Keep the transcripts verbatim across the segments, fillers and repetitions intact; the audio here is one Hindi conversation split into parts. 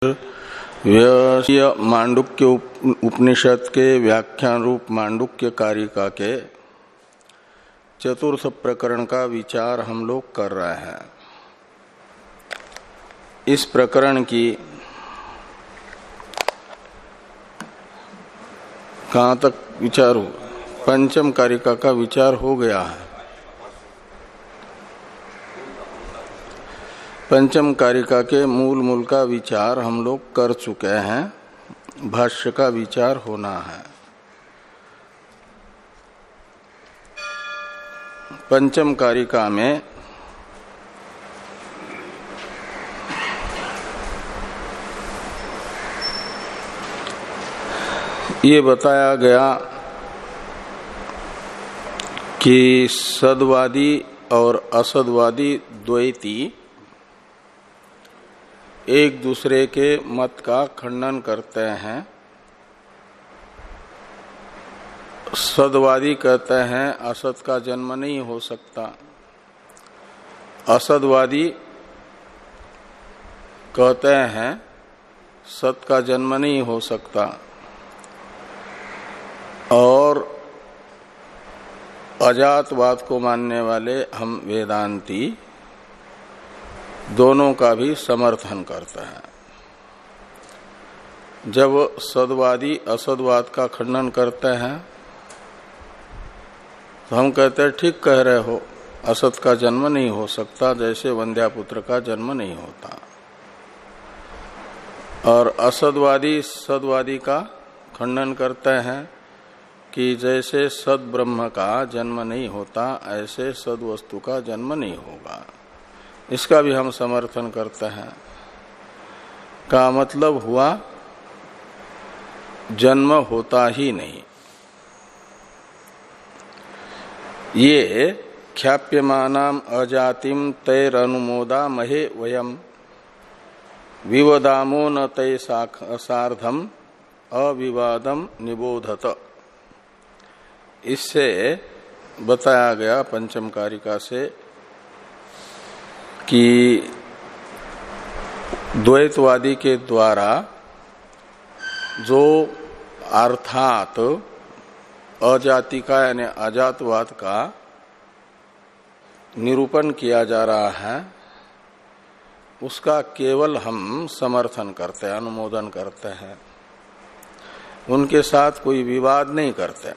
व्यय मांडुक्य उपनिषद के व्याख्यान रूप मांडुक्य कारिका के चतुर्थ प्रकरण का विचार हम लोग कर रहे हैं। इस प्रकरण की कहाँ तक विचार हो? पंचम कारिका का विचार हो गया है। पंचम कारिका के मूल मूल का विचार हम लोग कर चुके हैं। भाष्य का विचार होना है। पंचम कारिका में ये बताया गया कि सद्वादी और असद्वादी द्वैती एक दूसरे के मत का खंडन करते हैं। सद्वादी कहते हैं असत का जन्म नहीं हो सकता, असद्वादी कहते हैं सत का जन्म नहीं हो सकता, और अजातवाद को मानने वाले हम वेदांती दोनों का भी समर्थन करते हैं। जब सद्वादी असद्वाद का खंडन करते हैं तो हम कहते हैं ठीक कह रहे हो, असत का जन्म नहीं हो सकता, जैसे वंध्यापुत्र का जन्म नहीं होता। और असद्वादी सद्वादी का खंडन करते हैं कि जैसे सद ब्रह्म का जन्म नहीं होता, ऐसे सद वस्तु का जन्म नहीं होगा। इसका भी हम समर्थन करते हैं। का मतलब हुआ जन्म होता ही नहीं। ये ख्याप्यमानाम अजातिम तैर अनुमोदा महे वयम विवदामो न तै सार्धम अविवादम निबोधत। इससे बताया गया पंचम कारिका से कि द्वैतवादी के द्वारा जो अर्थात अजाति का यानी अजातवाद का निरूपण किया जा रहा है, उसका केवल हम समर्थन करते हैं, अनुमोदन करते हैं, उनके साथ कोई विवाद नहीं करते।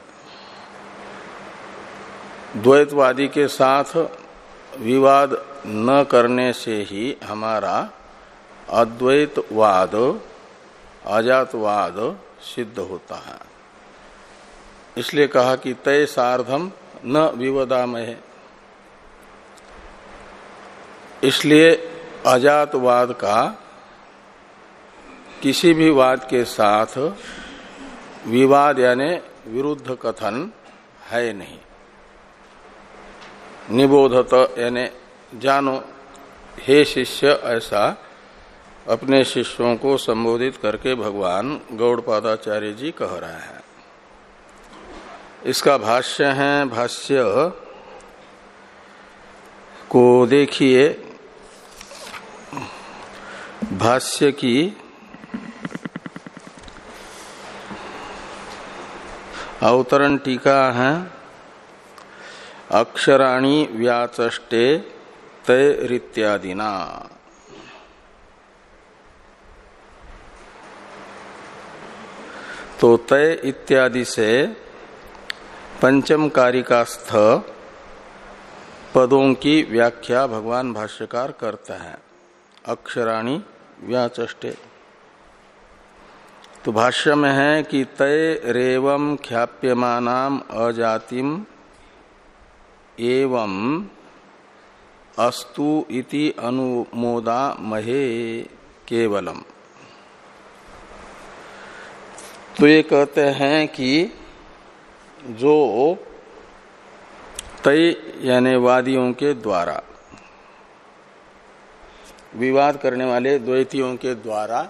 द्वैतवादी के साथ विवाद न करने से ही हमारा अद्वैतवाद अजातवाद सिद्ध होता है। इसलिए कहा कि तय सार्धम न विवदामहे। इसलिए अजातवाद का किसी भी वाद के साथ विवाद यानी विरुद्ध कथन है नहीं। निबोधत यानी जानो, हे शिष्य, ऐसा अपने शिष्यों को संबोधित करके भगवान गौड़पादाचार्य जी कह रहे हैं। इसका भाष्य है। भाष्य को देखिए। भाष्य की अवतरण टीका है। अक्षराणि व्याचष्टे तैरित्यादिना। तो तय इत्यादि से पंचम कारिकास्थ पदों की व्याख्या भगवान भाष्यकार करते हैं। अक्षराणि व्याचष्टे तो भाष्य में है कि तय रेवम ख्याप्यमानाम अजातिम एवं अस्तु इति अनुमोदा महे केवलम। तो ये कहते हैं कि जो तय यानी वादियों के द्वारा, विवाद करने वाले द्वैतियों के द्वारा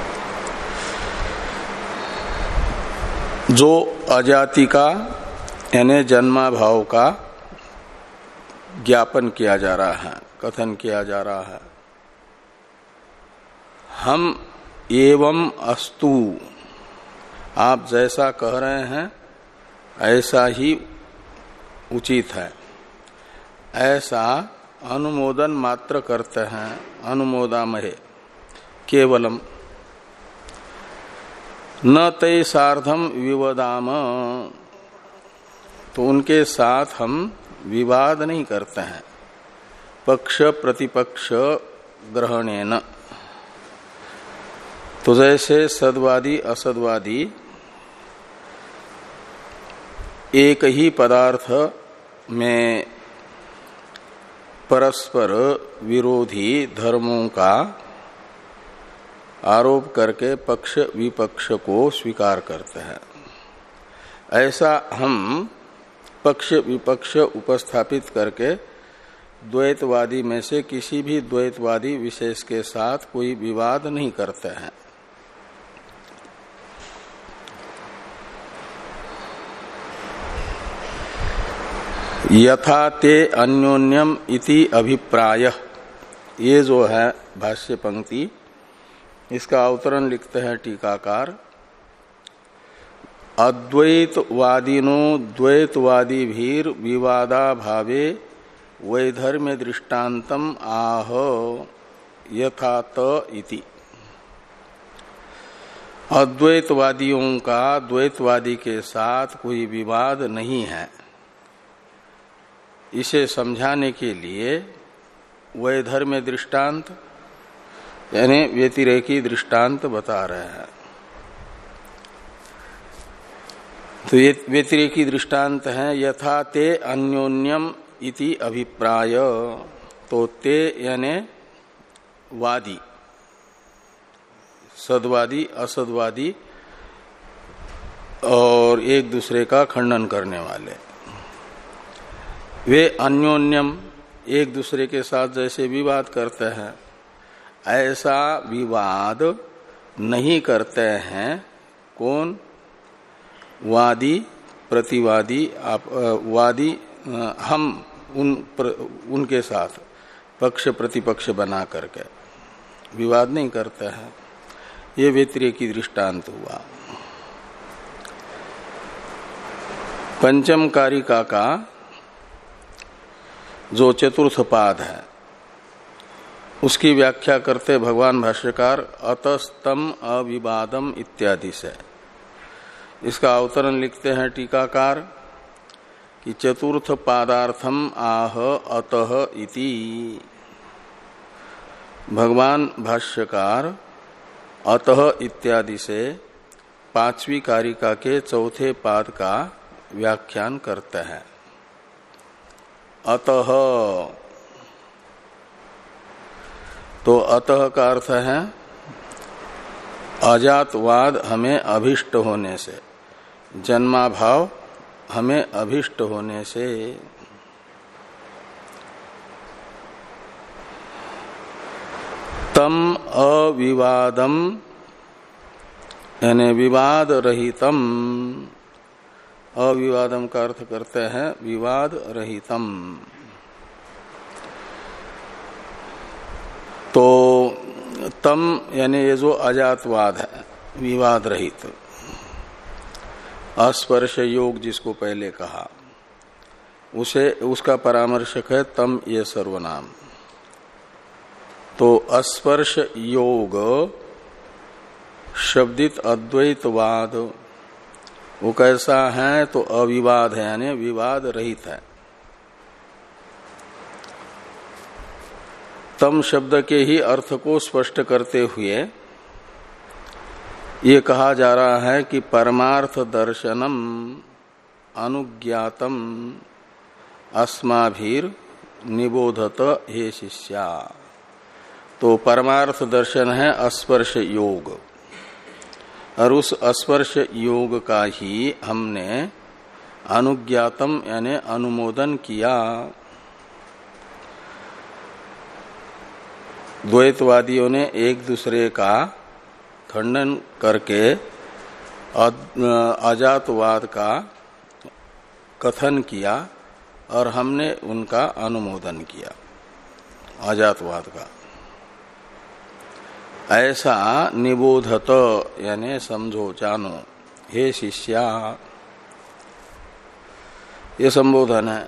जो अजाति का यानी जन्माभाव का ज्ञापन किया जा रहा है, कथन किया जा रहा है। हम एवं अस्तु, आप जैसा कह रहे हैं ऐसा ही उचित है, ऐसा अनुमोदन मात्र करते हैं। अनुमोदामहे केवलम न तै सार्धम विवदाम, तो उनके साथ हम विवाद नहीं करते हैं। पक्ष प्रतिपक्ष ग्रहणेन, तो जैसे सद्वादी असद्वादी एक ही पदार्थ में परस्पर विरोधी धर्मों का आरोप करके पक्ष विपक्ष को स्वीकार करते हैं, ऐसा हम पक्ष विपक्ष उपस्थापित करके द्वैतवादी में से किसी भी द्वैतवादी विशेष के साथ कोई विवाद नहीं करते हैं। यथा ते अन्योन्यम इति अभिप्राय, ये जो है भाष्य पंक्ति, इसका अवतरण लिखते हैं टीकाकार। अद्वैतवादिनो द्वैतवादी भीर विवादा भावे वैधर्म्य दृष्टान्तम आह यथा त इति। अद्वैतवादियों का द्वैतवादी के साथ कोई विवाद नहीं है, इसे समझाने के लिए वैधर्म्य दृष्टांत यानी व्यतिरेकी दृष्टांत बता रहे हैं। तो ये व्यतिरेकी दृष्टांत है। यथा ते अन्योन्यम इति अभिप्राय, तो ते यानी वादी, सद्वादी असद्वादी और एक दूसरे का खंडन करने वाले, वे अन्योन्यम एक दूसरे के साथ जैसे विवाद करते हैं ऐसा विवाद नहीं करते हैं। कौन? वादी प्रतिवादी, आप वादी हम उन प्र, उनके साथ पक्ष प्रतिपक्ष बना करके विवाद नहीं करते हैं। ये व्यतिरेकी दृष्टांत हुआ। पंचम कारिका का जो चतुर्थ पाद है उसकी व्याख्या करते भगवान भाष्यकार अतस्तम अविवादम इत्यादि से। इसका अवतरण लिखते हैं टीकाकार कि चतुर्थ पादार्थम आह अतः इति। भगवान भाष्यकार अतः इत्यादि से पांचवी कारिका के चौथे पाद का व्याख्यान करते हैं। अतः, तो अतः का अर्थ है अजातवाद हमें अभिष्ट होने से, जन्माभाव हमें अभिष्ट होने से। तम अविवादम यानी विवाद रहितम, अविवादम का अर्थ करते हैं विवाद रहितम। तो तम यानी ये जो अजातवाद है विवाद रहित, अस्पर्श योग जिसको पहले कहा, उसे उसका परामर्शक है तम ये सर्वनाम। तो अस्पर्श योग शब्दित अद्वैतवाद वो कैसा है? तो अविवाद है यानी विवाद रहित है। तम शब्द के ही अर्थ को स्पष्ट करते हुए ये कहा जा रहा है कि परमार्थ दर्शनम अनुज्ञातम अस्माभिर निबोधत हे शिष्या। तो परमार्थ दर्शन है अस्पर्श योग, और उस स्पर्श योग का ही हमने अनुज्ञातम यानी अनुमोदन किया। द्वैतवादियों ने एक दूसरे का खंडन करके अजातवाद का कथन किया और हमने उनका अनुमोदन किया अजातवाद का। ऐसा निबोधत यानी समझो जानो हे शिष्या, ये संबोधन है।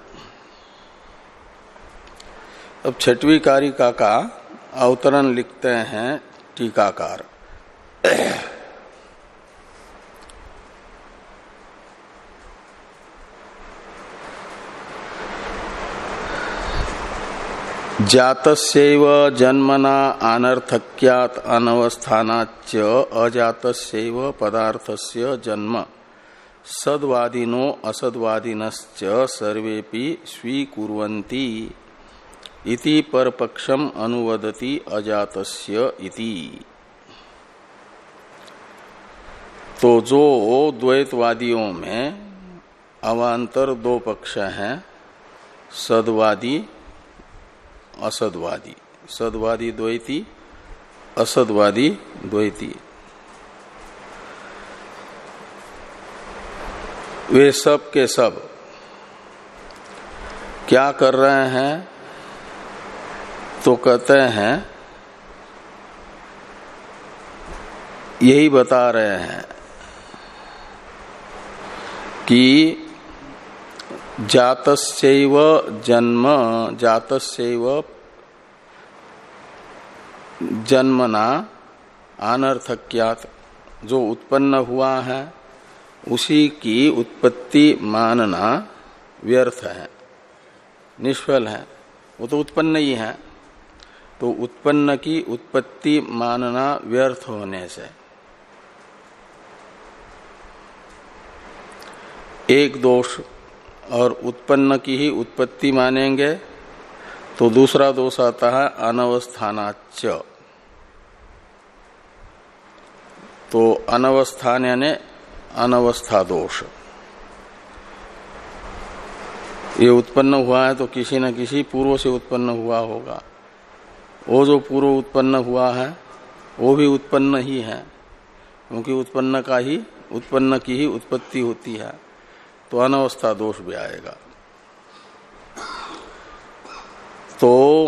अब छठवीं कारिका का अवतरण लिखते हैं टीकाकार। जातस्यैव जन्मना अनर्थक्यात् अनवस्थानाच्च अजातस्यैव पदार्थस्य जन्म सद्वादिनो असद्वादिनश्च सर्वेपि स्वीकुर्वन्ति इति परपक्षम अनुवदति अजातस्य इति। तो जो द्वैतवादियों में अवान्तर दो पक्ष हैं, सद्वादी असद्वादी, सद्वादी द्वैती असद्वादी द्वैती, वे सब के सब क्या कर रहे हैं? तो कहते हैं, यही बता रहे हैं कि जातस्यैव जन्म जातस्यैव जन्मना अनर्थक्यात्, जो उत्पन्न हुआ है उसी की उत्पत्ति मानना व्यर्थ है, निष्फल है, वो तो उत्पन्न ही है। तो उत्पन्न की उत्पत्ति मानना व्यर्थ होने से एक दोष, और उत्पन्न की ही उत्पत्ति मानेंगे तो दूसरा दोष आता है अनवस्थानाच्च। तो अनवस्थान यानी अनवस्था दोष, ये उत्पन्न हुआ है तो किसी न किसी पूर्व से उत्पन्न हुआ होगा। वो जो पूर्व उत्पन्न हुआ है वो भी उत्पन्न ही है, क्योंकि उत्पन्न का ही उत्पन्न की ही उत्पत्ति होती है, तो अनवस्था दोष भी आएगा। तो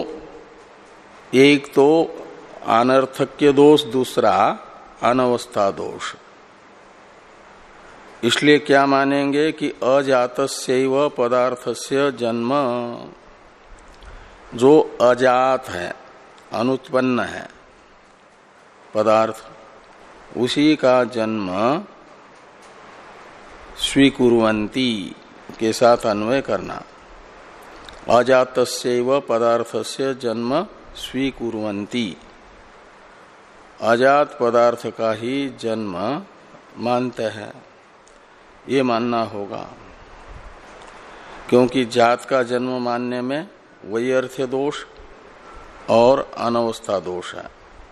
एक तो अनर्थक्य दोष, दूसरा अनवस्था दोष। इसलिए क्या मानेंगे कि अजातस्यैव पदार्थस्य जन्म, जो अजात है, अनुत्पन्न है पदार्थ, उसी का जन्म स्वीकुर्वन्ति के साथ अन्वय करना। अजातस्यैव पदार्थस्य जन्म स्वीकुर्वन्ति, अजात पदार्थ का ही जन्म मानते हैं, ये मानना होगा। क्योंकि जात का जन्म मानने में वैयर्थ्य दोष और अनवस्था दोष है।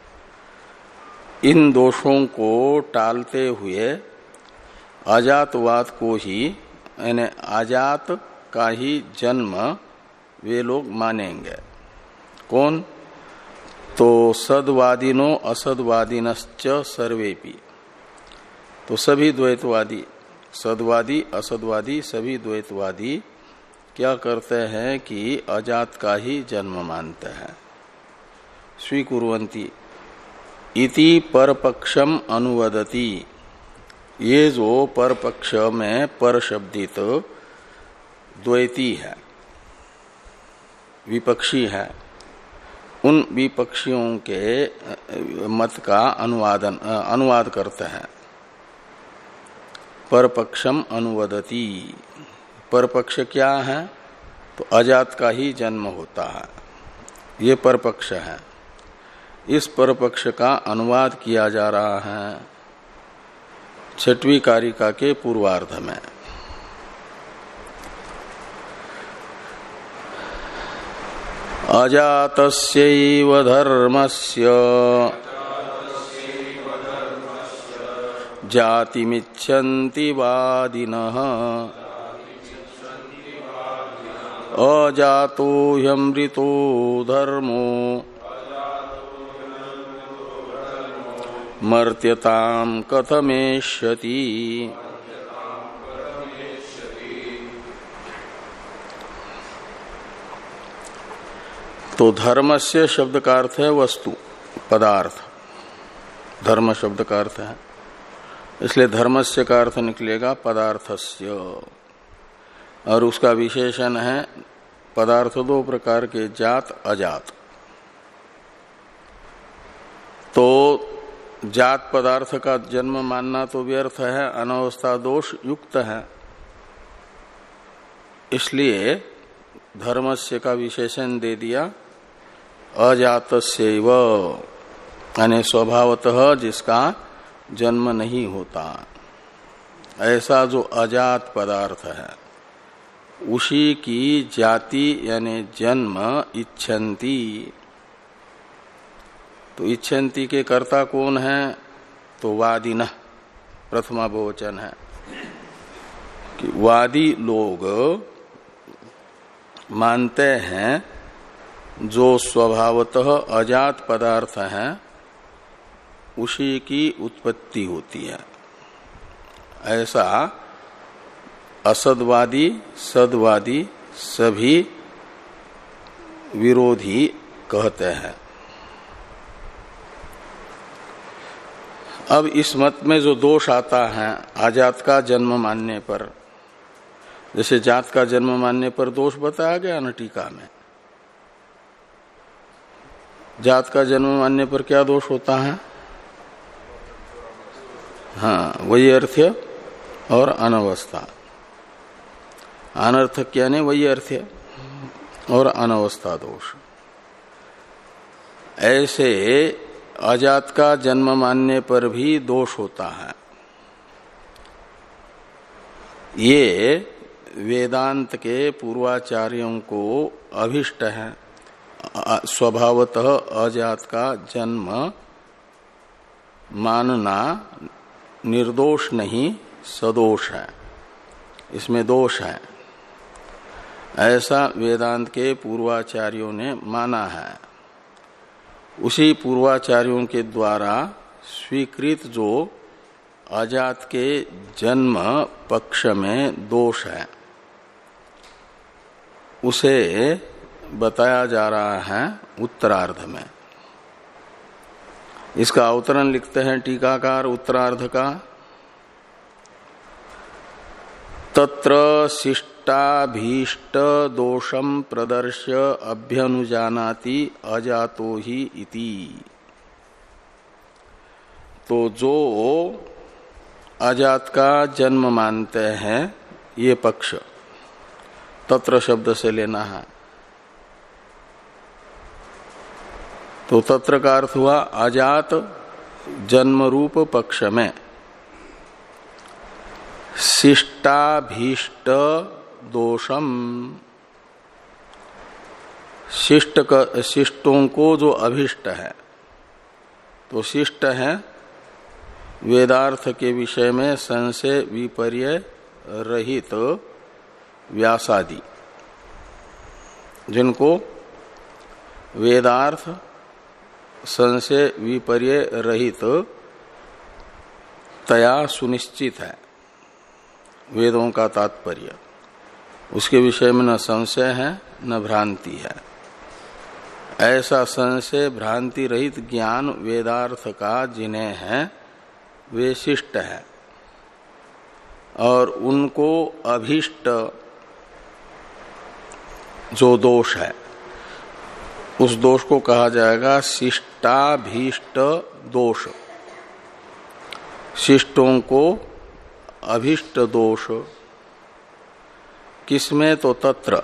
इन दोषों को टालते हुए अजातवाद को ही, यानी अजात का ही जन्म वे लोग मानेंगे। कौन? तो सद्वादिनो असद्वादिनश्च सर्वेपि, तो सभी द्वैतवादी, सद्वादी असद्वादी सभी द्वैतवादी क्या करते हैं कि अजात का ही जन्म मानते हैं। स्वीकुर्वन्ति इति परपक्षम अनुवदति, ये जो परपक्ष में पर शब्दित द्वैती है, विपक्षी है, उन विपक्षियों के मत का अनुवादन अनुवाद करते हैं। परपक्षम अनुवदति, परपक्ष क्या है? तो अजात का ही जन्म होता है, ये परपक्ष है। इस परपक्ष का अनुवाद किया जा रहा है छठवीं कारिका के पूर्वार्ध में। अजातस्यैव धर्मस्य जातिमिच्छन्ति वादिनः अजातो ह्यमृतो धर्मो मर्त्यताम कथमेष्यति। तो धर्मस्य शब्द का अर्थ है वस्तु, पदार्थ। धर्म शब्द का अर्थ है, इसलिए धर्मस्य का अर्थ निकलेगा पदार्थस्य। और उसका विशेषण है पदार्थ दो प्रकार के, जात अजात। तो जात पदार्थ का जन्म मानना तो व्यर्थ है, अनवस्था दोष युक्त है। इसलिए धर्मस्य का विशेषण दे दिया अजातस्यैव, यानी स्वभावतः जिसका जन्म नहीं होता, ऐसा जो अजात पदार्थ है उसी की जाति यानी जन्म इच्छन्ति। तो इच्छन्ति के कर्ता कौन है? तो वादिनः, प्रथमा बहुवचन है कि वादी लोग मानते हैं जो स्वभावतः अजात पदार्थ है उसी की उत्पत्ति होती है। ऐसा असदवादी सदवादी सभी विरोधी कहते हैं। अब इस मत में जो दोष आता है अजात का जन्म मानने पर, जैसे जात का जन्म मानने पर दोष बताया गया न टीका में। जात का जन्म मानने पर क्या दोष होता है? हाँ, वही अर्थ और अनवस्था। अनर्थक यानी वही अर्थ और अनवस्था दोष। ऐसे अजात का जन्म मानने पर भी दोष होता है। ये वेदांत के पूर्वाचार्यों को अभिष्ट है। स्वभावतः अजात का जन्म मानना निर्दोष नहीं सदोष है, इसमें दोष है। ऐसा वेदांत के पूर्वाचार्यों ने माना है। उसी पूर्वाचार्यों के द्वारा स्वीकृत जो अजात के जन्म पक्ष में दोष है उसे बताया जा रहा है उत्तरार्ध में। इसका अवतरण लिखते हैं टीकाकार उत्तरार्ध का। तत्र शिष्टाभीष्ट दोषम प्रदर्श्य अभ्यनुजानाति अजातो ही इति। तो जो अजात का जन्म मानते हैं ये पक्ष, तत्र शब्द से लेना है। तो तत्र का अर्थ हुआ अजात जन्म रूप पक्ष में शिष्टाभीष्ट दोषम, शिष्ट शिष्टों को जो अभिष्ट है, तो शिष्ट है वेदार्थ के विषय में संशय विपर्य रहित तो व्यासादि, जिनको वेदार्थ संशय विपर्य रहित तो तया सुनिश्चित है वेदों का तात्पर्य, उसके विषय में न संशय है न भ्रांति है। ऐसा संशय भ्रांति रहित ज्ञान वेदार्थ का जिन्हें है वे शिष्ट है। और उनको अभीष्ट जो दोष है उस दोष को कहा जाएगा शिष्टाभीष्ट दोष। शिष्टों को अभीष्ट दोष किसमें? तो तत्र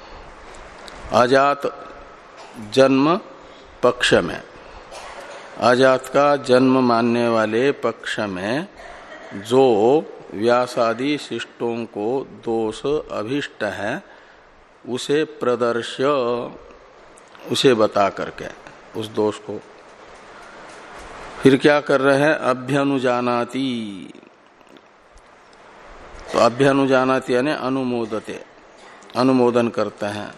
अजात जन्म पक्ष में, अजात का जन्म मानने वाले पक्ष में जो व्यासादि शिष्टों को दोष अभीष्ट है उसे प्रदर्श्य, उसे बता करके उस दोष को फिर क्या कर रहे हैं? अभ्यनुजानाति। तो अभ्यनुजानाति यानी अनुमोदते, अनुमोदन करते हैं,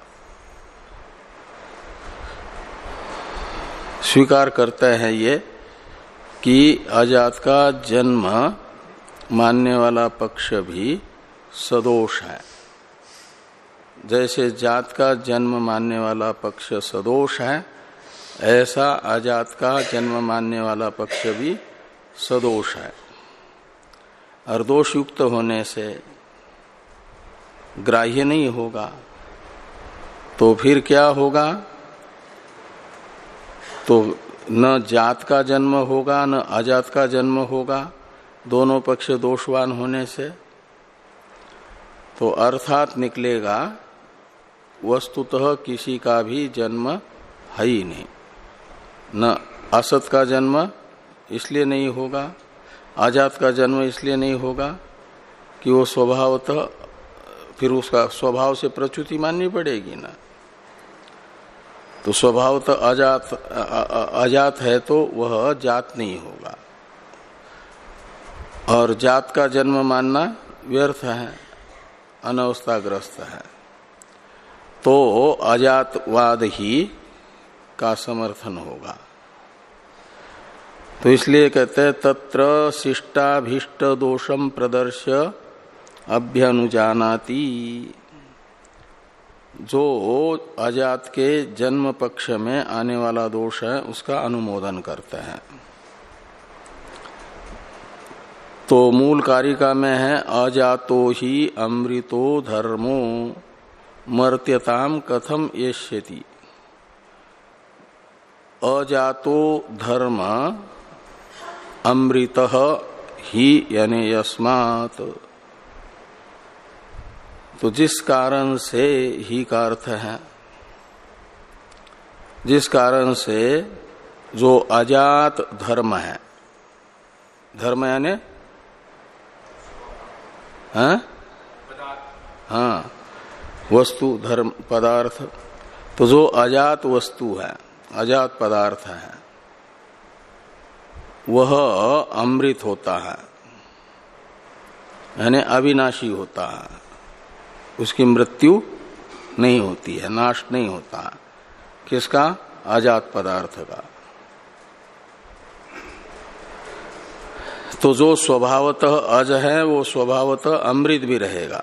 स्वीकार करते हैं ये कि अजात का जन्म मानने वाला पक्ष भी सदोष है। जैसे जात का जन्म मानने वाला पक्ष सदोष है, ऐसा अजात का जन्म मानने वाला पक्ष भी सदोष है। और दोष युक्त होने से ग्राह्य नहीं होगा। तो फिर क्या होगा? तो न जात का जन्म होगा न अजात का जन्म होगा, दोनों पक्ष दोषवान होने से। तो अर्थात निकलेगा वस्तुतः किसी का भी जन्म है ही नहीं। न असत का जन्म इसलिए नहीं होगा, अजात का जन्म इसलिए नहीं होगा कि वो स्वभावतः, फिर उसका स्वभाव से प्रच्युति माननी पड़ेगी ना। तो स्वभावतः अजात अजात है तो वह जात नहीं होगा, और जात का जन्म मानना व्यर्थ है, अनवस्थाग्रस्त है। तो अजातवाद ही का समर्थन होगा। तो इसलिए कहते हैं तत्र शिष्टाभीष्ट दोषम प्रदर्श्य अभ्यनुजानाति। जो अजात के जन्म पक्ष में आने वाला दोष है उसका अनुमोदन करते हैं। तो मूल कारिका में है अजातो ही अमृतो धर्मो मर्त्यताम कथम येष्यति। अजातो धर्म अमृतः ही यानी यस्मात्। तो जिस कारण से ही का अर्थ है, जिस कारण से जो अजात धर्म है, धर्म यानी हाँ हाँ वस्तु धर्म पदार्थ। तो जो अजात वस्तु है, अजात पदार्थ है, वह अमृत होता है यानी अविनाशी होता है, उसकी मृत्यु नहीं होती है, नाश नहीं होता है। किसका? अजात पदार्थ का। तो जो स्वभावतः अज है वो स्वभावतः अमृत भी रहेगा,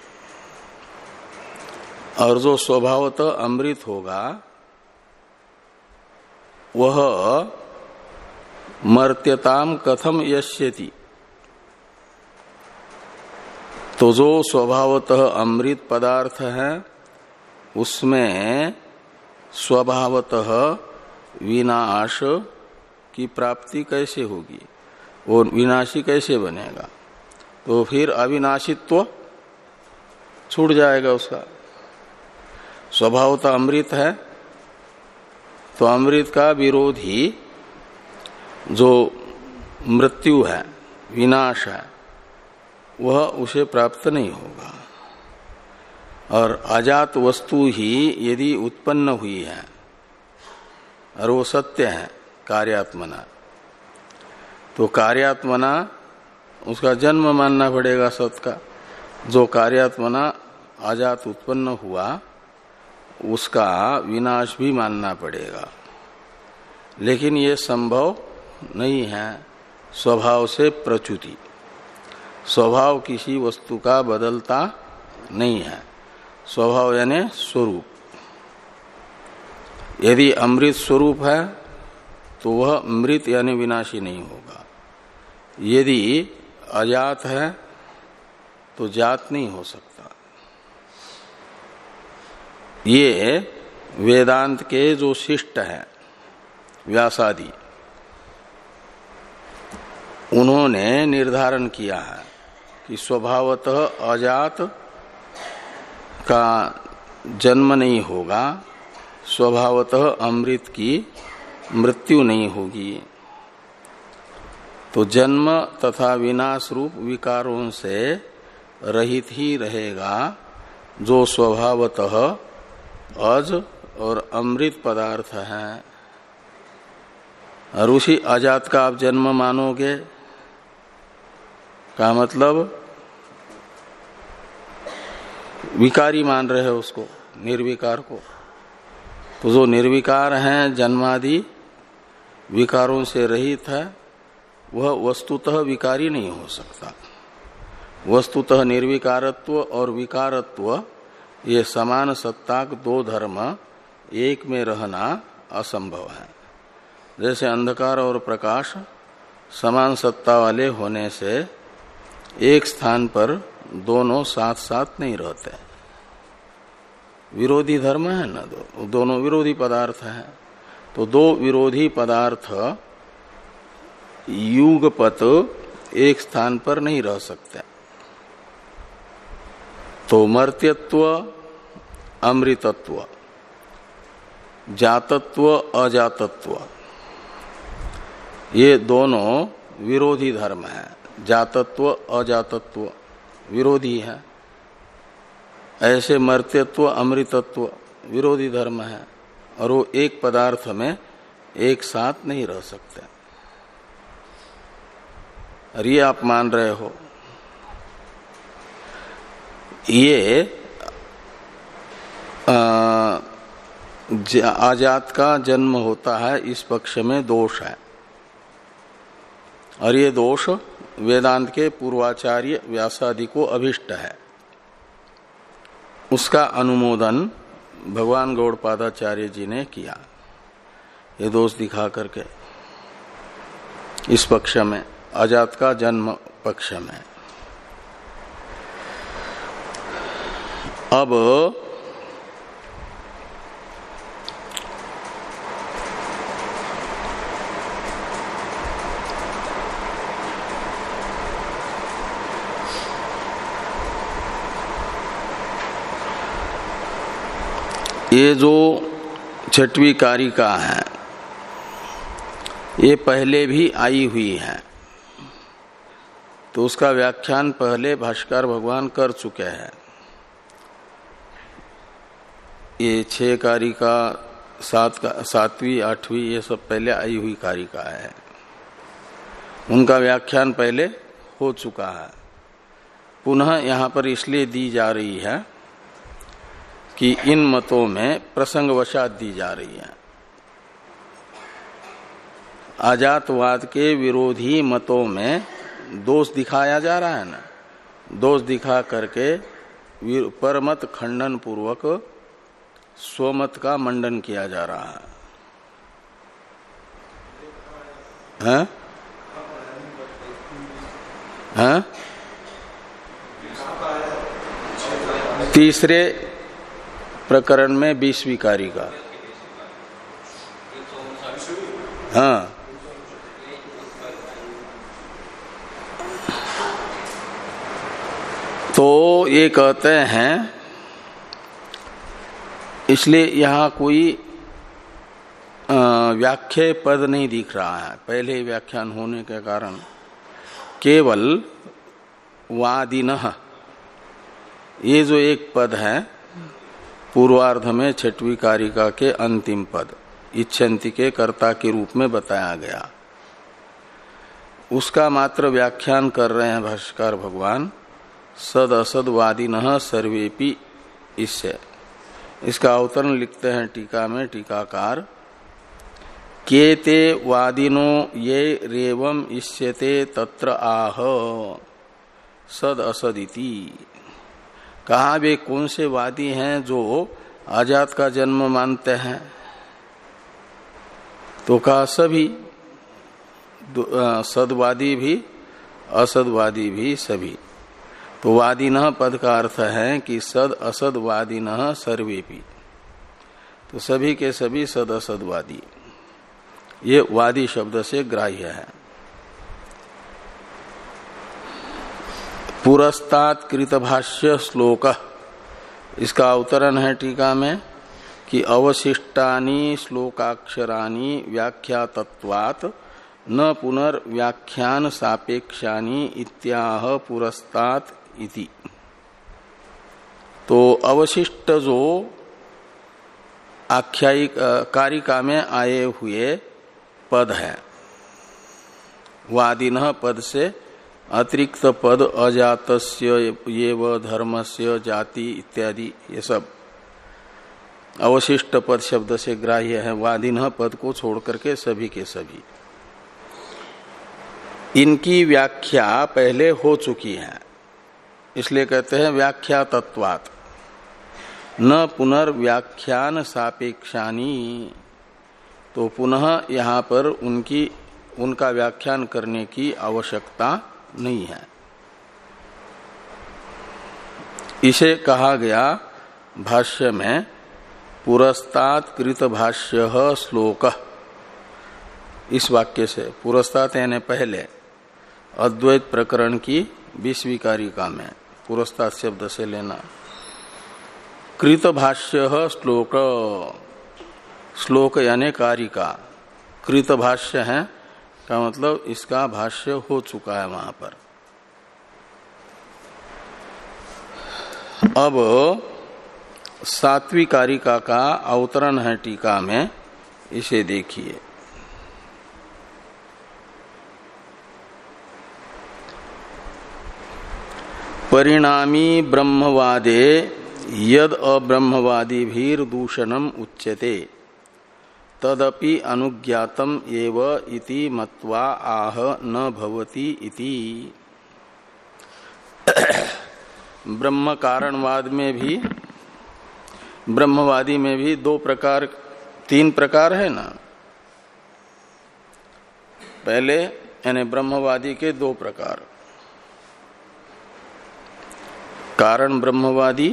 और जो स्वभावतः अमृत होगा वह मर्त्यताम कथम यस्यति। तो जो स्वभावतः अमृत पदार्थ है उसमें स्वभावतः विनाश की प्राप्ति कैसे होगी, वो विनाशी कैसे बनेगा? तो फिर अविनाशित्व छूट जाएगा उसका। स्वभावतः अमृत है तो अमृत का विरोधी जो मृत्यु है, विनाश है, वह उसे प्राप्त नहीं होगा। और अजात वस्तु ही यदि उत्पन्न हुई है और वो सत्य है कार्यात्मना, तो कार्यात्मना उसका जन्म मानना पड़ेगा सत का। जो कार्यात्मना अजात उत्पन्न हुआ उसका विनाश भी मानना पड़ेगा। लेकिन ये संभव नहीं है स्वभाव से प्रच्युति। स्वभाव किसी वस्तु का बदलता नहीं है। स्वभाव यानी स्वरूप। यदि अमृत स्वरूप है तो वह मृत यानी विनाशी नहीं होगा। यदि अजात है तो जात नहीं हो सकता। ये वेदांत के जो शिष्ट हैं व्यासादि, उन्होंने निर्धारण किया है कि स्वभावतः अजात का जन्म नहीं होगा, स्वभावतः अमृत की मृत्यु नहीं होगी। तो जन्म तथा विनाश रूप विकारों से रहित ही रहेगा जो स्वभावतः अज और अमृत पदार्थ है। और उसी अजात का आप जन्म मानोगे का मतलब विकारी मान रहे हो उसको, निर्विकार को। तो जो निर्विकार हैं, जन्मादि विकारों से रहित है, वह वस्तुतः विकारी नहीं हो सकता। वस्तुतः निर्विकारत्व और विकारत्व ये समान सत्ताक दो धर्म एक में रहना असंभव है। जैसे अंधकार और प्रकाश समान सत्ता वाले होने से एक स्थान पर दोनों साथ साथ नहीं रहते, विरोधी धर्म है ना, दो दोनों विरोधी पदार्थ हैं। तो दो विरोधी पदार्थ युगपत एक स्थान पर नहीं रह सकते। तो मर्त्यत्व अमृतत्व, जातत्व अजातत्व, ये दोनों विरोधी धर्म हैं। जातत्व अजातत्व विरोधी है, ऐसे मर्त्यत्व अमृतत्व विरोधी धर्म है, और वो एक पदार्थ में एक साथ नहीं रह सकते। और ये आप मान रहे हो। ये आजात का जन्म होता है, इस पक्ष में दोष है, और ये दोष वेदांत के पूर्वाचार्य व्यासादि को अभिष्ट है। उसका अनुमोदन भगवान गौड़पादाचार्य जी ने किया, ये दोष दिखा करके इस पक्ष में, अजात का जन्म पक्ष में। अब ये जो छठवीं कारिका है, ये पहले भी आई हुई है, तो उसका व्याख्यान पहले भाष्कर भगवान कर चुके हैं। ये छह कारिका, सात का सातवीं आठवीं, ये सब पहले आई हुई कारिका है, उनका व्याख्यान पहले हो चुका है। पुनः यहाँ पर इसलिए दी जा रही है कि इन मतों में प्रसंगवशात दी जा रही है। आजातवाद के विरोधी मतों में दोष दिखाया जा रहा है ना, दोष दिखा करके परमत खंडन पूर्वक स्वमत का मंडन किया जा रहा है, है? है? तीसरे प्रकरण में बीसवीं कारिका, हाँ, तो ये कहते हैं, इसलिए यहां कोई व्याख्या पद नहीं दिख रहा है पहले ही व्याख्यान होने के कारण, केवल वादिनः, ये जो एक पद है पूर्वार्ध में छठवीं कारिका के अंतिम पद इच्छन्ति के कर्ता के रूप में बताया गया, उसका मात्र व्याख्यान कर रहे हैं भाष्यकार भगवान। सद असद वादिनः सर्वेपि, इससे इसका अवतरण लिखते हैं टीका में टीकाकार, केते वादिनो ये रेवम इष्यते तत्र आह सद असदिति। कहा वे कौन से वादी हैं जो आजात का जन्म मानते हैं? तो कहा सभी, सदवादी भी असदवादी भी सभी। तो वादिनः पद का अर्थ है कि सद असदवादिनः सर्वेपि, तो सभी के सभी सद असदवादी, ये वादी शब्द से ग्राह्य है। पुरस्तात् कृत भाष्य श्लोक, इसका अवतरण है टीका में कि अवशिष्टानि श्लोकाक्षराणि व्याख्यातत्वात् न पुनर्व्याख्यान सापेक्षानि इत्याह पुरस्तात् इति। तो अवशिष्ट जो आख्यायिक कारिका में आए हुए पद है, वादिनः पद से अतिरिक्त पद अजातस्य येव धर्मस्य जाति इत्यादि, ये सब अवशिष्ट पद शब्द से ग्राह्य है। वादिनः पद को छोड़ करके सभी के सभी, इनकी व्याख्या पहले हो चुकी है, इसलिए कहते हैं व्याख्या तत्वात्। न पुनर्व्याख्यान सापेक्षानी, तो पुनः यहाँ पर उनकी उनका व्याख्यान करने की आवश्यकता नहीं है। इसे कहा गया भाष्य में पुरस्तात् कृत भाष्य श्लोक, इस वाक्य से पुरस्तात् यानी पहले अद्वैत प्रकरण की बीसवीं कारिका में पुरस्तात् शब्द से लेना। कृत भाष्य श्लोक, श्लोक यानी कारिका, कृत भाष्य है का मतलब इसका भाष्य हो चुका है वहां पर। अब सातवीं कारिका का अवतरण है टीका में, इसे देखिए। परिणामी ब्रह्मवादे यद अब्रह्मवादी भीर दूषणम उच्यते तदपि अनुज्ञातम एव इति मत्वा आह न भवति इति। ब्रह्म कारणवाद में भी, ब्रह्मवादी में भी दो प्रकार, तीन प्रकार है ना। पहले यानी ब्रह्मवादी के दो प्रकार, कारण ब्रह्मवादी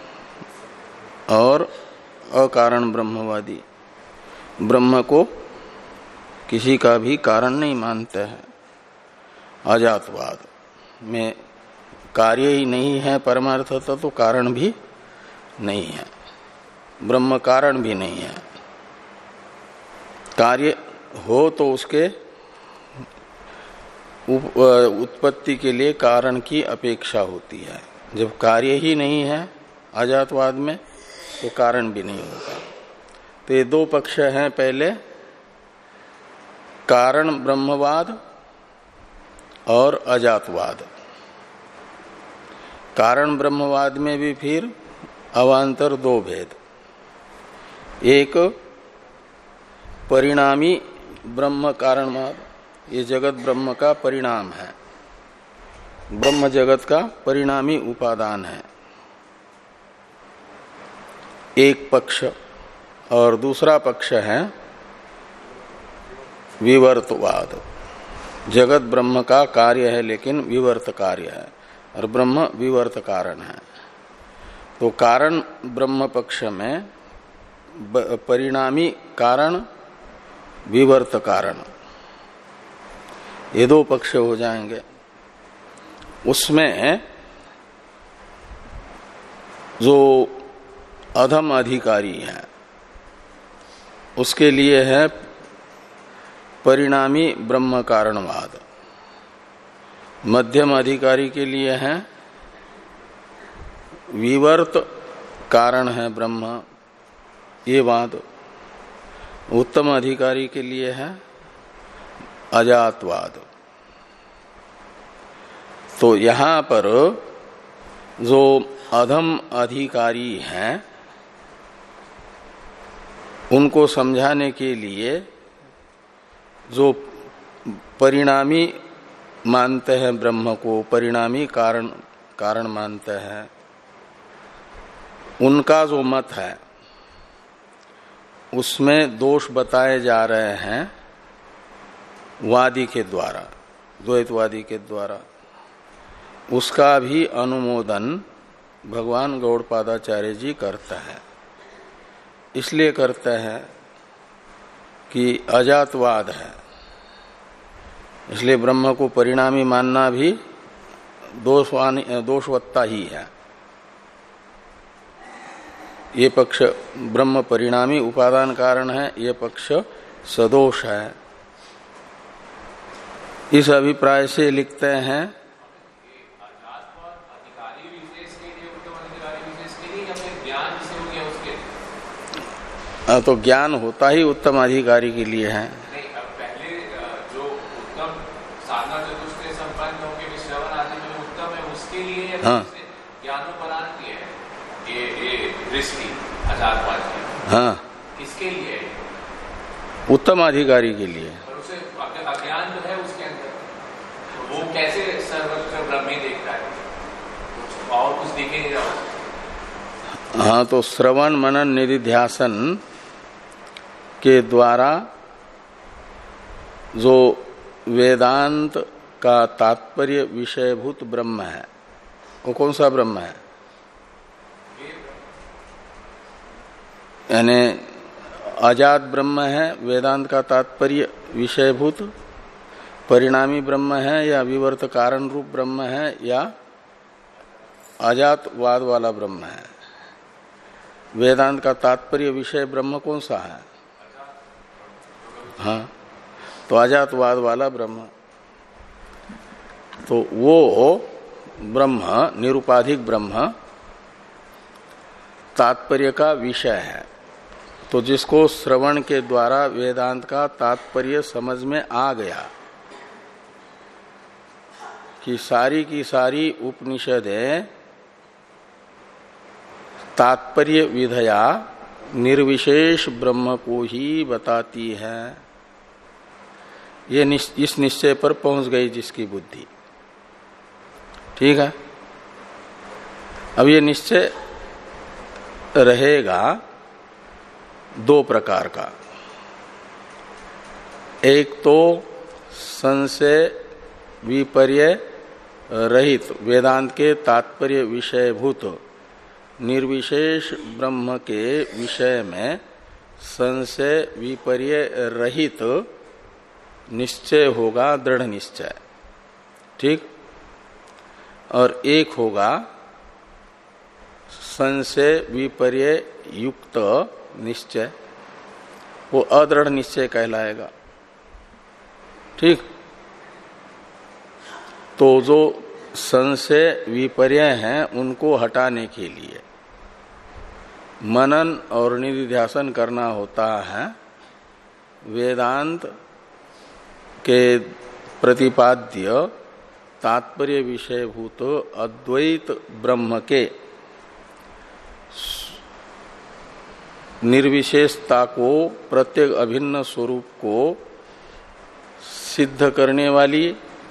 और अकारण ब्रह्मवादी। ब्रह्म को किसी का भी कारण नहीं मानते हैं। अजातवाद में कार्य ही नहीं है परमार्थतः, तो कारण भी नहीं है, ब्रह्म कारण भी नहीं है। कार्य हो तो उसके उत्पत्ति के लिए कारण की अपेक्षा होती है। जब कार्य ही नहीं है अजातवाद में, तो कारण भी नहीं होगा। तो ये दो पक्ष हैं। पहले कारण ब्रह्मवाद और अजातवाद। कारण ब्रह्मवाद में भी फिर अवान्तर दो भेद, एक परिणामी ब्रह्म कारणवाद, ये जगत ब्रह्म का परिणाम है, ब्रह्म जगत का परिणामी उपादान है, एक पक्ष। और दूसरा पक्ष है विवर्तवाद, जगत ब्रह्म का कार्य है लेकिन विवर्त कार्य है, और ब्रह्म विवर्त कारण है। तो कारण ब्रह्म पक्ष में परिणामी कारण, विवर्त कारण, ये दो पक्ष हो जाएंगे। उसमें जो अधम अधिकारी है उसके लिए है परिणामी ब्रह्म कारणवाद, मध्यम अधिकारी के लिए है विवर्त कारण है ब्रह्म, ये वाद। उत्तम अधिकारी के लिए है अजातवाद। तो यहां पर जो अधम अधिकारी हैं उनको समझाने के लिए जो परिणामी मानते हैं ब्रह्म को, परिणामी कारण कारण मानते हैं, उनका जो मत है उसमें दोष बताए जा रहे हैं वादी के द्वारा, द्वैतवादी के द्वारा। उसका भी अनुमोदन भगवान गौड़पादाचार्य जी करता है। इसलिए करते हैं कि अजातवाद है, इसलिए ब्रह्म को परिणामी मानना भी दोषवानी दोषवत्ता ही है। ये पक्ष ब्रह्म परिणामी उपादान कारण है, ये पक्ष सदोष है। इस अभिप्राय से लिखते हैं तो ज्ञान होता ही उत्तम अधिकारी के लिए है। नहीं, अब पहले जो उत्तम साधना चतुष्टय संपन्न होकर भी श्रवण आदि में उत्तम है उसके लिए हाँ। ज्ञानोपदान की है ये ये दृष्टि अजातवाद की। हाँ, किसके लिए है? उत्तम अधिकारी के लिए। और उसे अज्ञान जो है उसके अंदर, तो वो कैसे सर्वत्र ब्रह्म ही देखता है और कुछ दिखे नहीं रहा। हाँ, तो श्रवण मनन निधिध्यासन के द्वारा जो वेदांत का तात्पर्य विषयभूत ब्रह्म है, वो कौन सा ब्रह्म है? यानी अजात ब्रह्म है वेदांत का तात्पर्य विषयभूत, परिणामी ब्रह्म है या विवर्त कारण रूप ब्रह्म है या अजात वाद वाला ब्रह्म है? वेदांत का तात्पर्य विषय ब्रह्म कौन सा है? हाँ, तो अजातवाद वाला ब्रह्म। तो वो ब्रह्म, निरुपाधिक ब्रह्म तात्पर्य का विषय है। तो जिसको श्रवण के द्वारा वेदांत का तात्पर्य समझ में आ गया कि सारी की सारी उपनिषदें तात्पर्य विधया निर्विशेष ब्रह्म को ही बताती है, ये इस निश्चय पर पहुंच गई जिसकी बुद्धि। ठीक है, अब ये निश्चय रहेगा दो प्रकार का। एक तो संशय विपर्य रहित वेदांत के तात्पर्य विषयभूत निर्विशेष ब्रह्म के विषय में संशय विपर्य रहित निश्चय होगा, दृढ़ निश्चय। ठीक, और एक होगा संशय विपर्य युक्त निश्चय, वो अदृढ़ निश्चय कहलाएगा। ठीक, तो जो संशय विपर्य हैं उनको हटाने के लिए मनन और निधिध्यासन करना होता है वेदांत के प्रतिपाद्य तात्पर्य विषयभूत अद्वैत ब्रह्म के निर्विशेषता को, प्रत्येक अभिन्न स्वरूप को सिद्ध करने वाली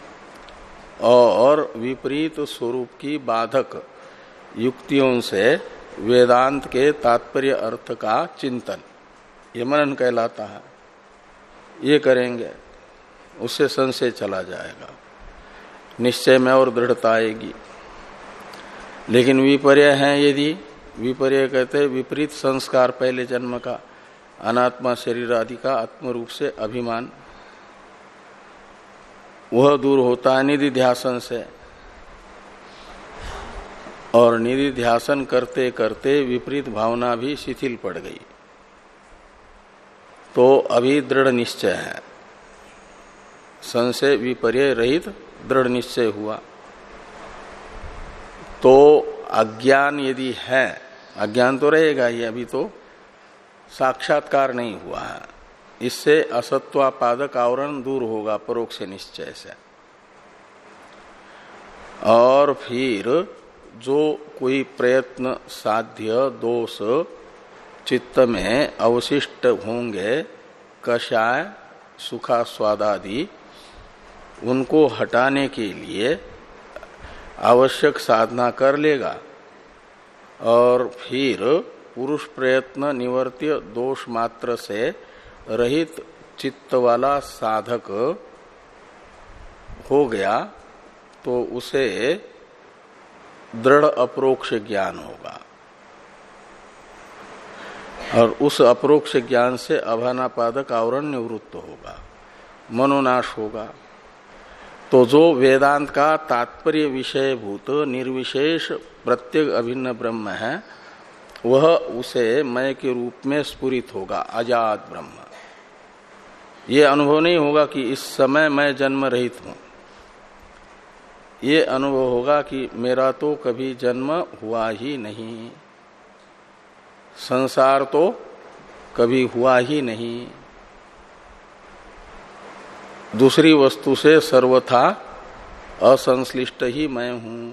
और विपरीत स्वरूप की बाधक युक्तियों से वेदांत के तात्पर्य अर्थ का चिंतन, ये मनन कहलाता है। ये करेंगे, उससे संशय चला जाएगा, निश्चय में और दृढ़ता आएगी। लेकिन विपर्य है, यदि विपर्य कहते विपरीत संस्कार पहले जन्म का, अनात्मा शरीर आदि का आत्म रूप से अभिमान, वह दूर होता है निधिध्यासन से। और निधिध्यासन करते करते विपरीत भावना भी शिथिल पड़ गई, तो अभी दृढ़ निश्चय है, संशय विपर्य रहित दृढ़ निश्चय हुआ। तो अज्ञान यदि है, अज्ञान तो रहेगा ही, अभी तो साक्षात्कार नहीं हुआ है, इससे असत्वापादक आवरण दूर होगा परोक्ष निश्चय से। और फिर जो कोई प्रयत्न साध्य दोष चित्त में अवशिष्ट होंगे, कषाय सुखा स्वादादि, उनको हटाने के लिए आवश्यक साधना कर लेगा। और फिर पुरुष प्रयत्न निवर्त्य दोष मात्र से रहित चित्त वाला साधक हो गया, तो उसे दृढ़ अप्रोक्ष ज्ञान होगा। और उस अप्रोक्ष ज्ञान से अभानापादक आवरण निवृत्त होगा, मनोनाश होगा। तो जो वेदांत का तात्पर्य विषयभूत निर्विशेष प्रत्येक अभिन्न ब्रह्म है, वह उसे मय के रूप में स्फुरित होगा, अजात ब्रह्म। ये अनुभव नहीं होगा कि इस समय मैं जन्म रहित हूं, ये अनुभव होगा कि मेरा तो कभी जन्म हुआ ही नहीं, संसार तो कभी हुआ ही नहीं, दूसरी वस्तु से सर्वथा असंश्लिष्ट ही मैं हूं।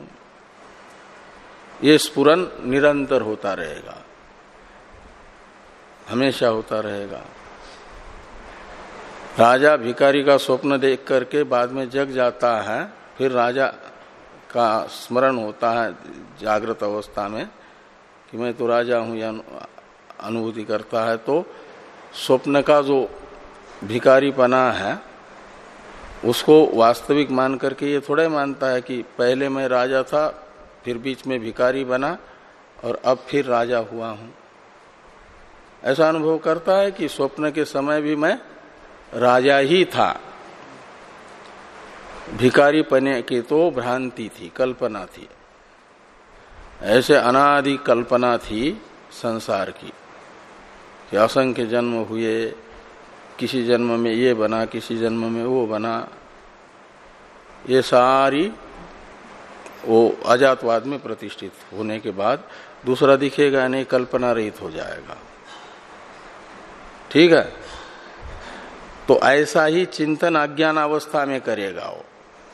ये स्फुरन निरंतर होता रहेगा, हमेशा होता रहेगा। राजा भिखारी का स्वप्न देख करके बाद में जग जाता है, फिर राजा का स्मरण होता है जागृत अवस्था में, कि मैं तो राजा हूं या अनुभूति करता है, तो स्वप्न का जो भिखारीपना है उसको वास्तविक मान करके ये थोड़ा ही मानता है कि पहले मैं राजा था, फिर बीच में भिखारी बना और अब फिर राजा हुआ हूं। ऐसा अनुभव करता है कि स्वप्न के समय भी मैं राजा ही था। भिखारी पने की तो भ्रांति थी, कल्पना थी। ऐसे अनादि कल्पना थी संसार की कि असंख्य जन्म हुए, किसी जन्म में ये बना, किसी जन्म में वो बना। ये सारी वो अजातवाद में प्रतिष्ठित होने के बाद दूसरा दिखेगा नहीं, कल्पना रहित हो जाएगा। ठीक है, तो ऐसा ही चिंतन अज्ञान अवस्था में करेगा वो।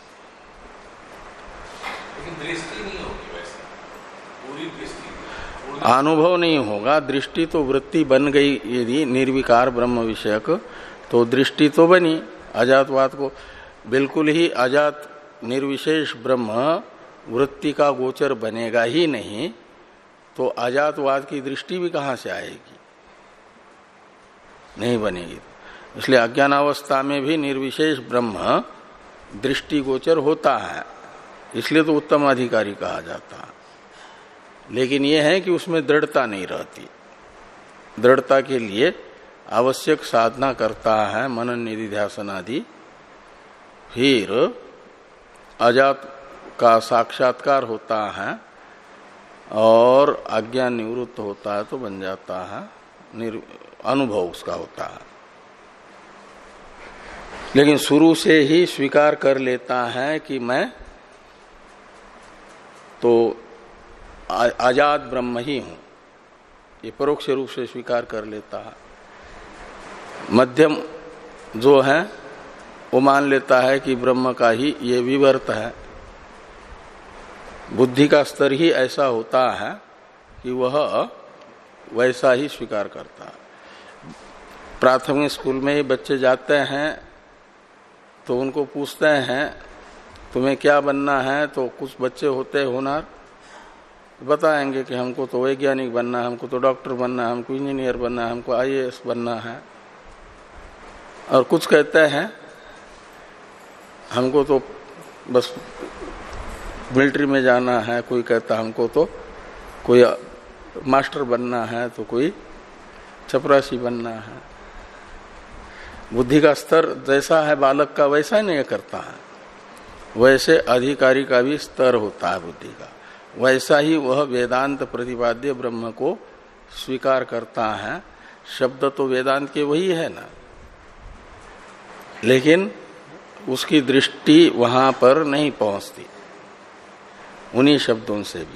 लेकिन दृष्टि नहीं होगी, वैसे पूरी दृष्टि अनुभव नहीं होगा। दृष्टि तो वृत्ति बन गई यदि निर्विकार ब्रह्म विषयक, तो दृष्टि तो बनी। अजातवाद को बिल्कुल ही अजात निर्विशेष ब्रह्म वृत्ति का गोचर बनेगा ही नहीं, तो अजातवाद की दृष्टि भी कहां से आएगी? नहीं बनेगी। इसलिए अज्ञानावस्था में भी निर्विशेष ब्रह्म दृष्टि गोचर होता है, इसलिए तो उत्तम अधिकारी कहा जाता है। लेकिन यह है कि उसमें दृढ़ता नहीं रहती। दृढ़ता के लिए आवश्यक साधना करता है, मनन निधिध्यासन आदि, फिर अजात का साक्षात्कार होता है और अज्ञान निवृत्त होता है, तो बन जाता है, अनुभव उसका होता है। लेकिन शुरू से ही स्वीकार कर लेता है कि मैं तो आजाद ब्रह्म ही हूं, ये परोक्ष रूप से स्वीकार कर लेता है। मध्यम जो है वो मान लेता है कि ब्रह्म का ही ये विवर्त है। बुद्धि का स्तर ही ऐसा होता है कि वह वैसा ही स्वीकार करता है। प्राथमिक स्कूल में ही बच्चे जाते हैं तो उनको पूछते हैं तुम्हें क्या बनना है, तो कुछ बच्चे होते हैं होनहार, बताएंगे कि हमको तो वैज्ञानिक बनना है, हमको तो डॉक्टर बनना है, हमको इंजीनियर बनना है, हमको आई ए एस बनना है। और कुछ कहते हैं हमको तो बस मिलिट्री में जाना है, कोई कहता हमको तो कोई मास्टर बनना है, तो कोई चपरासी बनना है। बुद्धि का स्तर जैसा है बालक का वैसा ही नहीं करता है, वैसे अधिकारी का भी स्तर होता है बुद्धि का। वैसा ही वह वेदांत प्रतिपाद्य ब्रह्म को स्वीकार करता है। शब्द तो वेदांत के वही है ना, लेकिन उसकी दृष्टि वहां पर नहीं पहुंचती। उन्हीं शब्दों से भी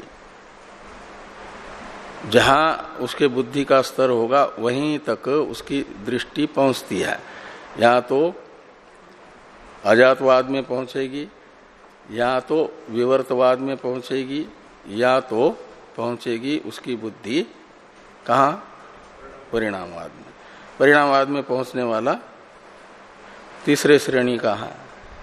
जहां उसके बुद्धि का स्तर होगा वहीं तक उसकी दृष्टि पहुंचती है। या तो अजातवाद में पहुंचेगी, या तो विवर्तवाद में पहुंचेगी, या तो पहुंचेगी उसकी बुद्धि कहाँ? परिणामवाद में। परिणामवाद में पहुंचने वाला तीसरे श्रेणी का है,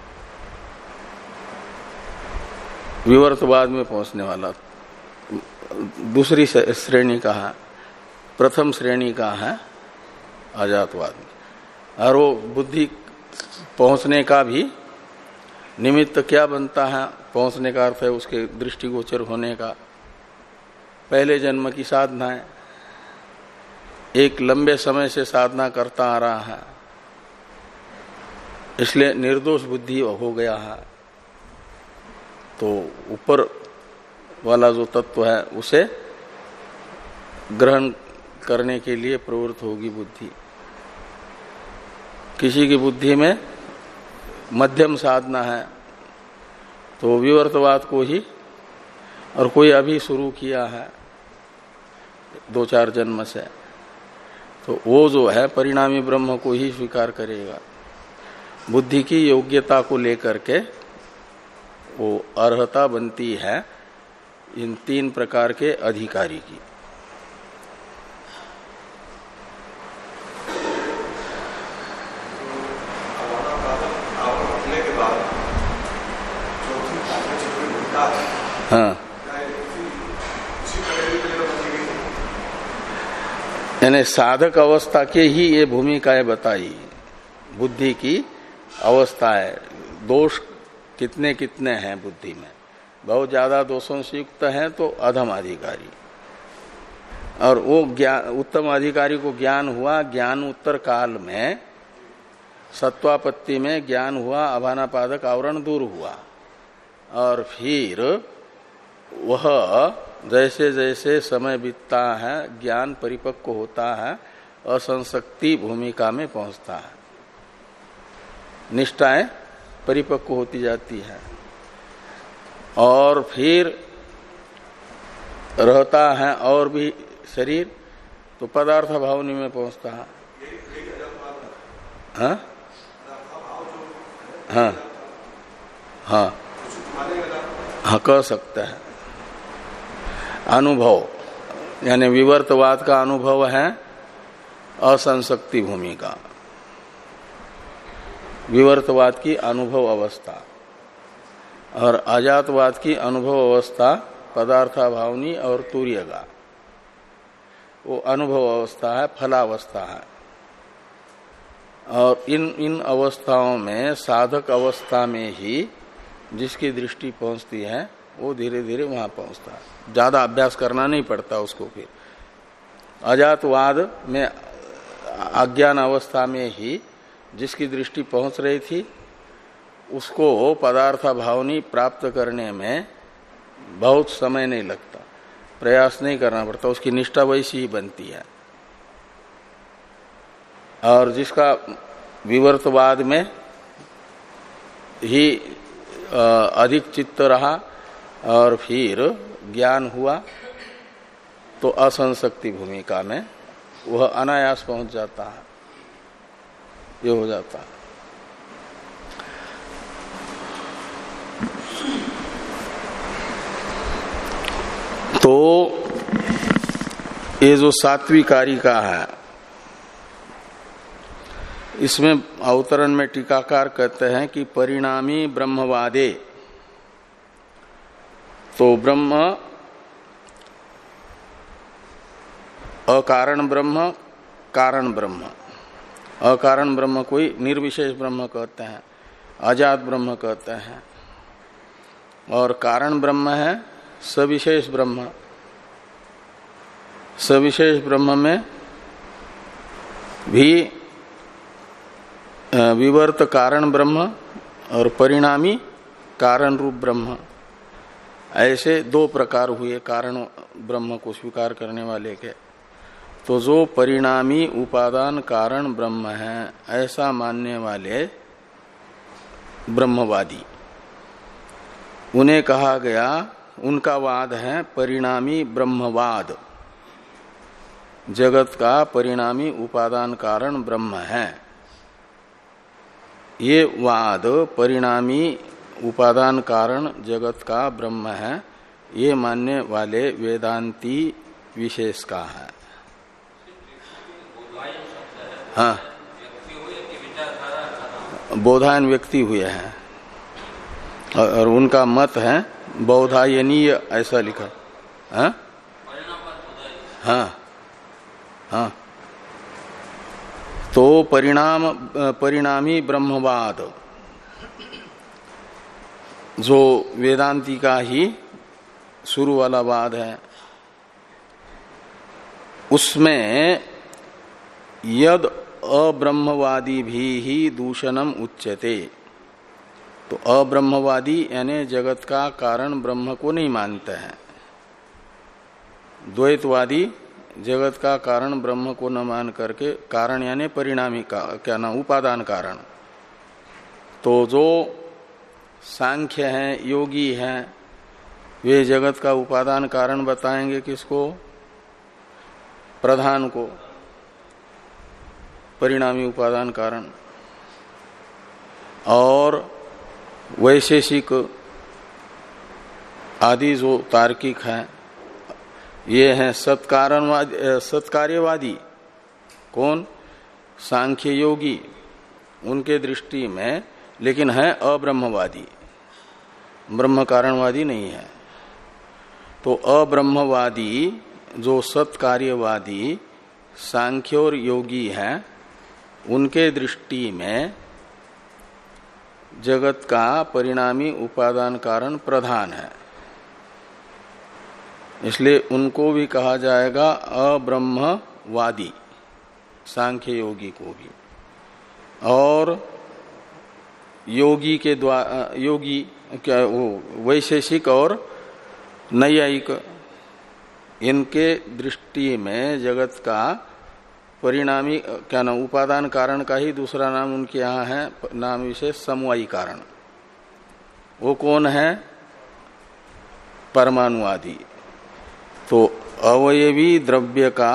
विवर्तवाद में पहुंचने वाला दूसरी श्रेणी का है, प्रथम श्रेणी का है अजातवाद। और वो बुद्धि पहुंचने का भी निमित्त क्या बनता है? पहुंचने का अर्थ है उसके दृष्टिगोचर होने का पहले जन्म की साधना है, एक लंबे समय से साधना करता आ रहा है, इसलिए निर्दोष बुद्धि हो गया है। तो ऊपर वाला जो तत्व है उसे ग्रहण करने के लिए प्रवृत्त होगी बुद्धि। किसी की बुद्धि में मध्यम साधना है तो विवर्तवाद को ही, और कोई अभी शुरू किया है दो चार जन्म से, तो वो जो है परिणामी ब्रह्म को ही स्वीकार करेगा। बुद्धि की योग्यता को लेकर के वो अर्हता बनती है इन तीन प्रकार के अधिकारी की। हाँ, यानी साधक अवस्था के ही ये भूमिकाएं बताई, बुद्धि की अवस्था है। दोष कितने कितने हैं बुद्धि में, बहुत ज्यादा दोषों से युक्त है तो अधम अधिकारी, और वो ज्ञान उत्तम अधिकारी को ज्ञान हुआ, ज्ञान उत्तर काल में सत्वापत्ति में ज्ञान हुआ, अभानापादक आवरण दूर हुआ, और फिर वह जैसे जैसे समय बीतता है ज्ञान परिपक्व होता है, असंशक्ति भूमिका में पहुंचता है, निष्ठाएं परिपक्व होती जाती है, और फिर रहता है और भी शरीर, तो पदार्थ भावनी में पहुंचता है। हाँ हाँ हाँ हाँ कह सकता है। अनुभव यानी विवर्तवाद का अनुभव है असंशक्ति भूमिका, विवर्तवाद की अनुभव अवस्था, और अजातवाद की अनुभव अवस्था पदार्थाभावनी और तुर्यगा, वो अनुभव अवस्था है, फलावस्था है। और इन इन अवस्थाओं में साधक अवस्था में ही जिसकी दृष्टि पहुंचती है वो धीरे धीरे वहां पहुंचता है, ज्यादा अभ्यास करना नहीं पड़ता उसको। फिर अजातवाद में अज्ञान अवस्था में ही जिसकी दृष्टि पहुंच रही थी उसको पदार्थ भावनी प्राप्त करने में बहुत समय नहीं लगता, प्रयास नहीं करना पड़ता, उसकी निष्ठा वैसी ही बनती है। और जिसका विवर्तवाद में ही अधिक चित्त रहा और फिर ज्ञान हुआ तो असंशक्ति भूमिका में वह अनायास पहुंच जाता है, ये हो जाता है। तो ये जो सात्विक कारिका है इसमें अवतरण में टीकाकार कहते हैं कि परिणामी ब्रह्मवादे, तो ब्रह्म अकारण ब्रह्म, कारण ब्रह्म, अकारण ब्रह्म कोई निर्विशेष ब्रह्म कहते हैं, अजात ब्रह्म कहते हैं, और कारण ब्रह्म है सविशेष ब्रह्म। सविशेष ब्रह्म में भी विवर्त कारण ब्रह्म और परिणामी कारण रूप ब्रह्म, ऐसे दो प्रकार हुए कारण ब्रह्म को स्वीकार करने वाले के। तो जो परिणामी उपादान कारण ब्रह्म है ऐसा मानने वाले ब्रह्मवादी, उन्हें कहा गया, उनका वाद है परिणामी ब्रह्मवाद, जगत का परिणामी उपादान कारण ब्रह्म है। ये वाद परिणामी उपादान कारण जगत का ब्रह्म है, ये मानने वाले वेदांती विशेष का है। हाँ, बोधायन व्यक्ति हुए हैं और उनका मत है बौधायनीय, ऐसा लिखा। हाँ हाँ हाँ तो परिणाम परिणामी ब्रह्मवाद जो वेदांती का ही शुरू वाला वाद है, उसमें यद अब्रह्मवादी भी ही दूषणम उच्यते। तो अब्रह्मवादी यानी जगत का कारण ब्रह्म को नहीं मानते हैं, द्वैतवादी जगत का कारण ब्रह्म को न मान करके, कारण यानी परिणामी का क्या ना उपादान कारण। तो जो सांख्य हैं, योगी हैं, वे जगत का उपादान कारण बताएंगे किसको? प्रधान को, परिणामी उपादान कारण। और वैशेषिक आदि जो तार्किक हैं ये हैं सत्कारणवादी, सत्कार्यवादी। कौन? सांख्य योगी, उनके दृष्टि में, लेकिन है अब्रह्मवादी, ब्रह्म कारणवादी नहीं है। तो अब्रह्मवादी जो सत्कार्यवादी सांख्य और योगी हैं, उनके दृष्टि में जगत का परिणामी उपादान कारण प्रधान है, इसलिए उनको भी कहा जाएगा अब्रह्मवादी, सांख्य योगी को भी। और योगी के द्वारा, योगी क्या वो वैशेषिक और नैयायिक, इनके दृष्टि में जगत का परिणामी क्या नाम उपादान कारण का ही दूसरा नाम उनके यहाँ है, नाम विशेष समवायी कारण। वो कौन है? परमाणुवादी। तो अवयवी द्रव्य का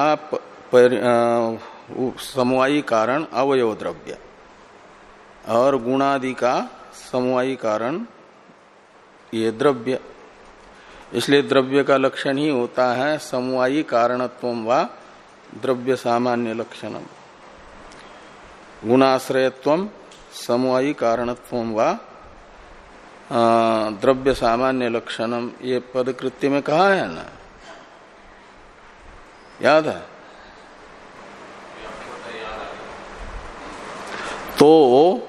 समवायी कारण अवयव द्रव्य और गुणादि का समवायी कारण ये द्रव्य। इसलिए द्रव्य का लक्षण ही होता है समवायी कारणत्वम वा द्रव्य सामान्य लक्षणम, गुणाश्रयत्वम समवायी कारणत्वम वा द्रव्य सामान्य लक्षणम। ये पदकृत्य में कहा है ना, याद है? तो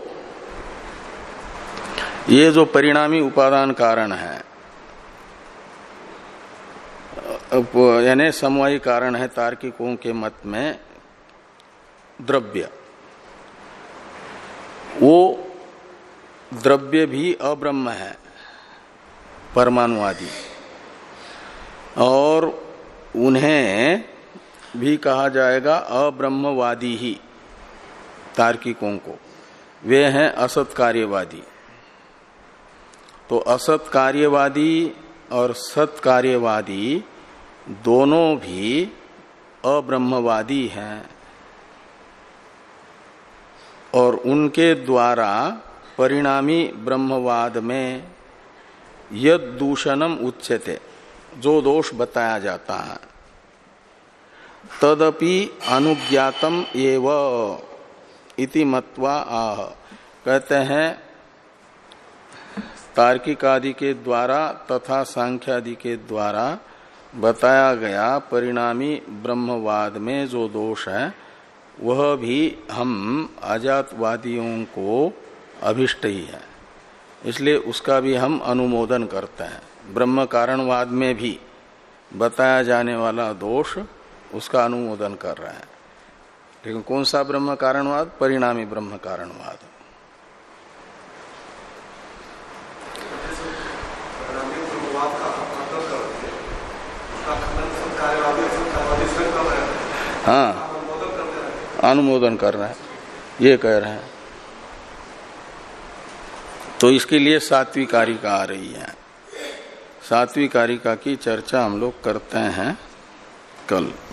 ये जो परिणामी उपादान कारण है, यानी समवायी कारण है तार्किकों के मत में द्रव्य, वो द्रव्य भी अब्रह्म है परमाणुवादी, और उन्हें भी कहा जाएगा अब्रह्मवादी ही तार्किकों को। वे हैं असत कार्यवादी। तो असत कार्यवादी और सत कार्यवादी दोनों भी अब्रह्मवादी हैं, और उनके द्वारा परिणामी ब्रह्मवाद में यद दूषणम उच्यते, जो दोष बताया जाता है, तदपि अनुज्ञातम एव इति मत्वा आह। कहते हैं तार्किक आदि के द्वारा तथा सांख्य आदि के द्वारा बताया गया परिणामी ब्रह्मवाद में जो दोष है, वह भी हम अजातवादियों को अभिष्ट ही है, इसलिए उसका भी हम अनुमोदन करते हैं। ब्रह्म कारणवाद में भी बताया जाने वाला दोष, उसका अनुमोदन कर रहे हैं। लेकिन कौन सा ब्रह्म कारणवाद? परिणामी ब्रह्म कारणवाद। हाँ, अनुमोदन कर रहे हैं, ये कह रहे हैं। तो इसके लिए सात्विक कारिका आ रही है। सात्विक कारिका की चर्चा हम लोग करते हैं कल।